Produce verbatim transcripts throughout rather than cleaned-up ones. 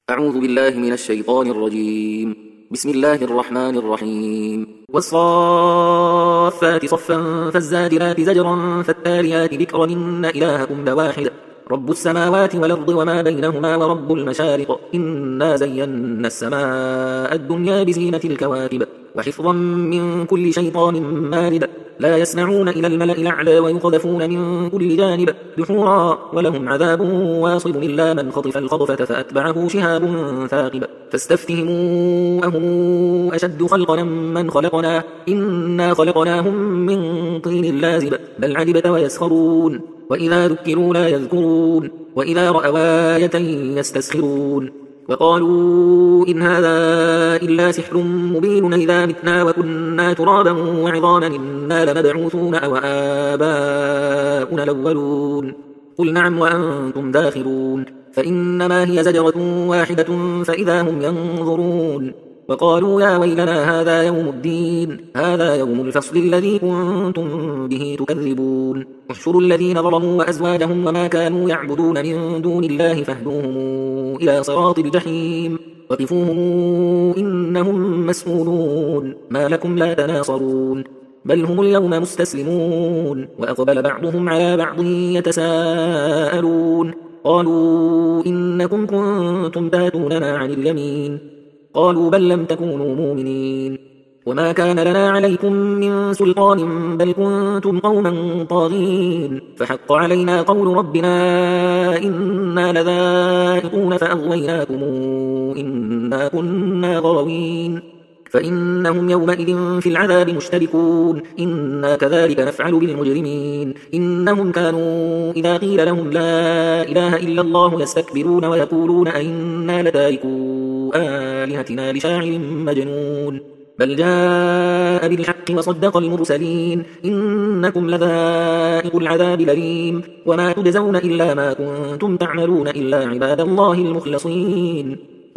أعوذ بالله من الشيطان الرجيم. بسم الله الرحمن الرحيم. والصافات صفا فالزاجرات زجرا فالتاليات ذكرا إن إلهكم لواحد رب السماوات والأرض وما بينهما ورب المشارق إنا زينا السماء الدنيا بزينة الكواكب وحفظا من كل شيطان مارد لا يسمعون إلى الملأ الأعلى ويقذفون من كل جانب دحورا ولهم عذاب واصب إلا من خطف الخطفة فأتبعه شهاب ثاقب فاستفتهموا أهم أشد خلقا من خلقنا إنا خلقناهم من طين لازب بل عجبت ويسخرون وإذا ذكروا لا يذكرون وإذا رأوا آية يستسخرون وقالوا إن هذا إلا سحر مبين إذا متنا وكنا ترابا وعظاما إنا لمبعوثون أو آباؤنا الأولون قل نعم وأنتم داخرون فإنما هي زجرة واحدة فإذا هم ينظرون وقالوا يا ويلنا هذا يوم الدين هذا يوم الفصل الذي كنتم به تكذبون احشروا الذين ظلموا وأزواجهم وما كانوا يعبدون من دون الله فاهدوهم إلى صراط الجحيم وقفوهم إنهم مسؤولون ما لكم لا تناصرون بل هم اليوم مستسلمون وأقبل بعضهم على بعض يتساءلون قالوا إنكم كنتم تاتوننا عن اليمين قالوا بل لم تكونوا مؤمنين وما كان لنا عليكم من سلطان بل كنتم قوما طاغين فحق علينا قول ربنا إنا لذائقون فأغويناكم إنا كنا غاوين فإنهم يومئذ في العذاب مشتركون إنا كذلك نفعل بالمجرمين إنهم كانوا إذا قيل لهم لا إله إلا الله يستكبرون ويقولون أئنا لتاركو آلهتنا لشاعر مجنون بل جاء بالحق وصدق المرسلين إنكم لذائق العذاب الأليم وما تجزون إلا ما كنتم تعملون إلا عباد الله المخلصين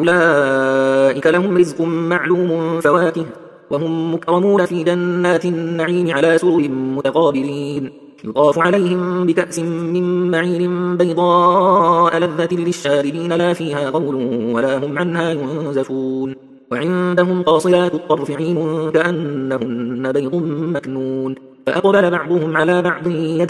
أولئك لهم رزق معلوم فواكه وهم مكرمون في جنات النعيم على سرر متقابلين يطاف عليهم بكأس من معين بيضاء لذة للشاربين لا فيها غول ولا هم عنها ينزفون وعندهم قاصرات الطرف عين كأنهن بيض مكنون فأقبل بعضهم على بعض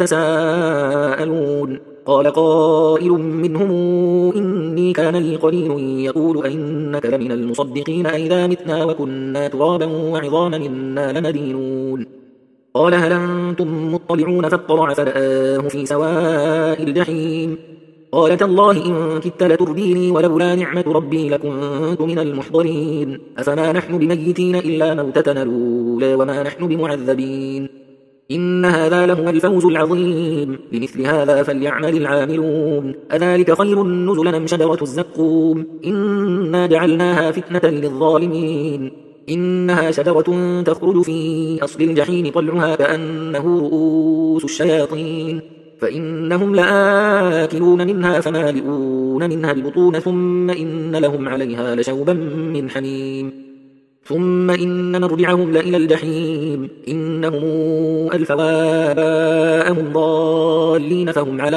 يتساءلون قال قائل منهم إني كان لي قرين يقول أئنك لمن المصدقين أئذا متنا وكنا ترابا وعظاما إنا لمدينون قال هل أنتم مطلعون فاطلع فرآه في سواء الجحيم قال تالله إن كدت لترديني ولولا نعمة ربي لكنت من المحضرين أفما نحن بميتين إلا موتتنا الأولى وما نحن بمعذبين إن هذا لهو الفوز العظيم لمثل هذا فليعمل العاملون أذلك خير نزلا أم شجرة الزقوم إنا جعلناها فتنة للظالمين إنها شجرة تخرج في أصل الجحيم طلعها كأنه رؤوس الشياطين فإنهم لآكلون منها فمالئون منها البطون ثم إن لهم عليها لشوبا من حميم ثم إن مرجعهم لإلى الجحيم إنهم ألفوا آباءهم ضالين فهم على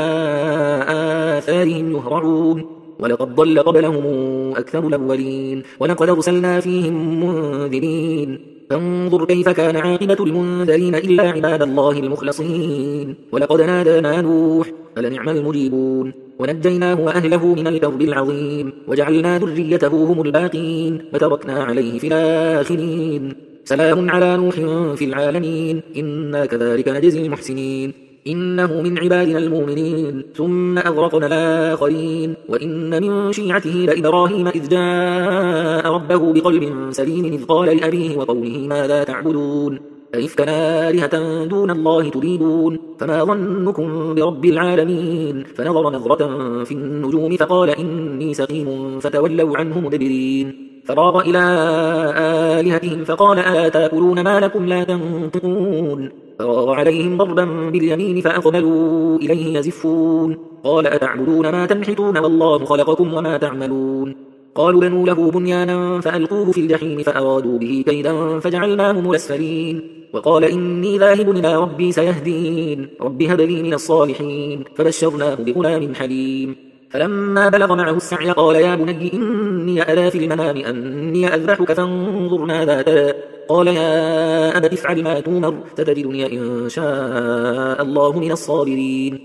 آثارهم يهرعون ولقد ضل قبلهم أكثر الأولين ولقد أرسلنا فيهم منذرين فانظر كيف كان عاقبة المنذرين إلا عباد الله المخلصين ولقد نادانا نوح فلنعم المجيبون ونجيناه وأهله من الكرب العظيم وجعلنا ذريته هم الباقين وتركنا عليه في الآخرين سلام على نوح في العالمين إنا كذلك نجزي المحسنين إنه من عبادنا المؤمنين ثم أغرقنا الآخرين وإن من شيعته لإبراهيم إذ جاء ربه بقلب سليم إذ قال لأبيه وقومه ماذا تعبدون أئفكا آلهة دون الله تريدون فما ظنكم برب العالمين فنظر نظرة في النجوم فقال إني سقيم فتولوا عنه مدبرين فراغ إلى آلهتهم فقال ألا تأكلون ما لكم لا تنطقون فراغ عليهم ضربا باليمين فأقبلوا إليه يزفون قال أتعبدون ما تنحتون والله خلقكم وما تعملون قالوا بنوا له بنيانا فألقوه في الجحيم فأرادوا به كيدا فجعلناهم الأسفلين وقال إني ذاهب إلى ربي سيهدين رب هب لي من الصالحين فبشرناه بغلام حليم فلما بلغ معه السعي قال يا بني إني أرى في المنام أني أذبحك فانظر ماذا ترى قال يا أبت افعل ما تؤمر ستجدني إن شاء الله من الصابرين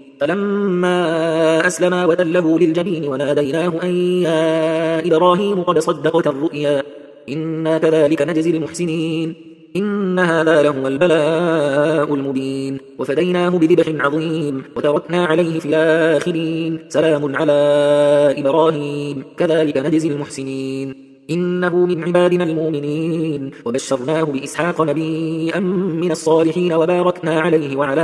فلما أسلما وتله للجبين وناديناه أن يا إبراهيم قد صدقت الرؤيا إنا كذلك نجزي المحسنين إن هذا لهو البلاء المبين وفديناه بذبح عظيم وتركنا عليه في الآخرين سلام على إبراهيم كذلك نجزي المحسنين إنه من عبادنا المؤمنين وبشرناه بإسحاق نبيا من الصالحين وباركنا عليه وعلى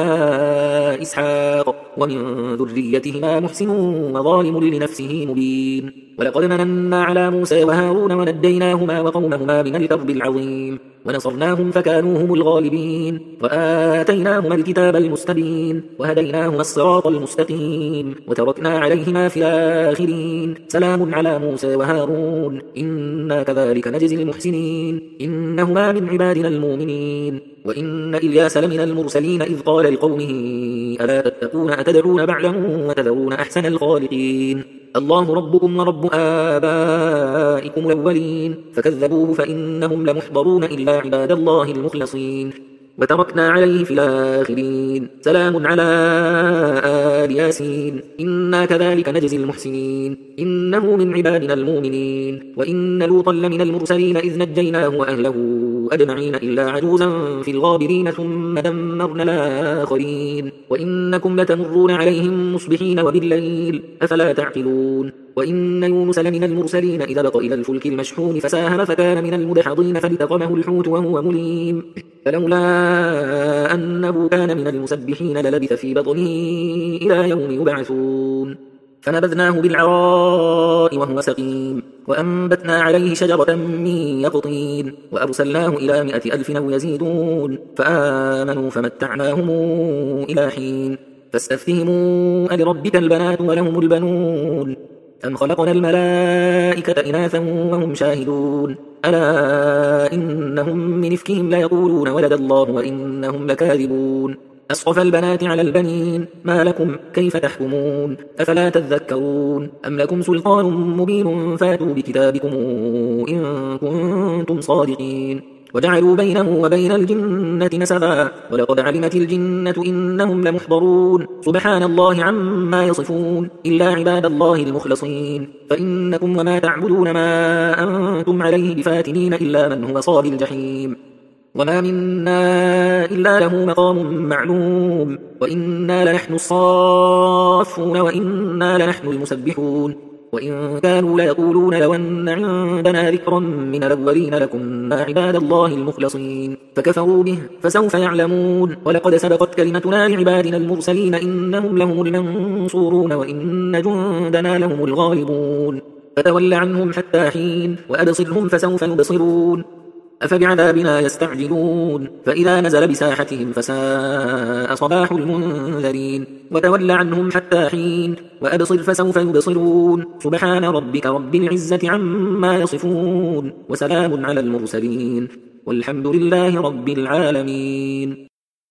إسحاق ومن ذريتهما محسن وظالم لنفسه مبين ولقد مننا على موسى وهارون ونديناهما وقومهما من الكرب العظيم ونصرناهم فكانوا هم الغالبين وآتيناهما الكتاب المستبين وهديناهما الصراط المستقيم وتركنا عليهما في الآخرين سلام على موسى وهارون إنا كذلك نجزي المحسنين إنهما من عبادنا المؤمنين وإن إلياس لمن المرسلين إذ قال لقومه ألا تتقون أتدعون بعلا وتذرون أحسن الخالقين الله ربكم ورب آبائكم الأولين فكذبوه فإنهم لمحضرون إلا عباد الله المخلصين وتركنا عليه في الآخرين سلام على آل ياسين إنا كذلك نجزي المحسنين إنه من عبادنا المؤمنين وإن لوطا لمن المرسلين إذ نجيناه وأهله أجمعين إلا عجوزا في الغابرين ثم دمرنا الآخرين وإنكم لتمرون عليهم مصبحين وبالليل أفلا تعقلون وإن يونس لمن المرسلين إذا بق إلى الفلك المشحون فساهم فكان من المدحضين فالتقمه الحوت وهو مليم فلولا أنه كان من المسبحين للبث في بطنه إلى يوم يبعثون فنبذناه بالعراء وهو سقيم وأنبتنا عليه شجرة من يقطين وأرسلناه إلى مائة ألف أو يزيدون فآمنوا فمتعناهم إلى حين فاستفتهموا ألربك البنات ولهم البنون أم خلقنا الملائكة إناثا وهم شاهدون ألا إنهم من إفكهم ليقولون ولد الله وإنهم لكاذبون أصطفى البنات على البنين ما لكم كيف تحكمون أفلا تذكرون أم لكم سلطان مبين فاتوا بكتابكم إن كنتم صادقين وجعلوا بينه وبين الجنة نسبا ولقد علمت الجنة إنهم لمحضرون سبحان الله عما يصفون إلا عباد الله المخلصين فإنكم وما تعبدون ما أنتم عليه بفاتنين إلا من هو صال الجحيم وما منا إلا له مقام معلوم وإنا لنحن الصافون وإنا لنحن المسبحون وإن كانوا ليقولون لو أن عندنا ذكرا من الأولين لكنا عباد الله المخلصين فكفروا به فسوف يعلمون ولقد سبقت كلمتنا لعبادنا المرسلين إنهم لهم المنصورون وإن جندنا لهم الغالبون فتول عنهم حتى حين وأبصرهم فسوف يبصرون أفبعذابنا يستعجلون فإذا نزل بساحتهم فساء صباح المنذرين وتول عنهم حتى حين وأبصر فسوف يبصرون سبحان ربك رب العزة عما يصفون وسلام على المرسلين والحمد لله رب العالمين.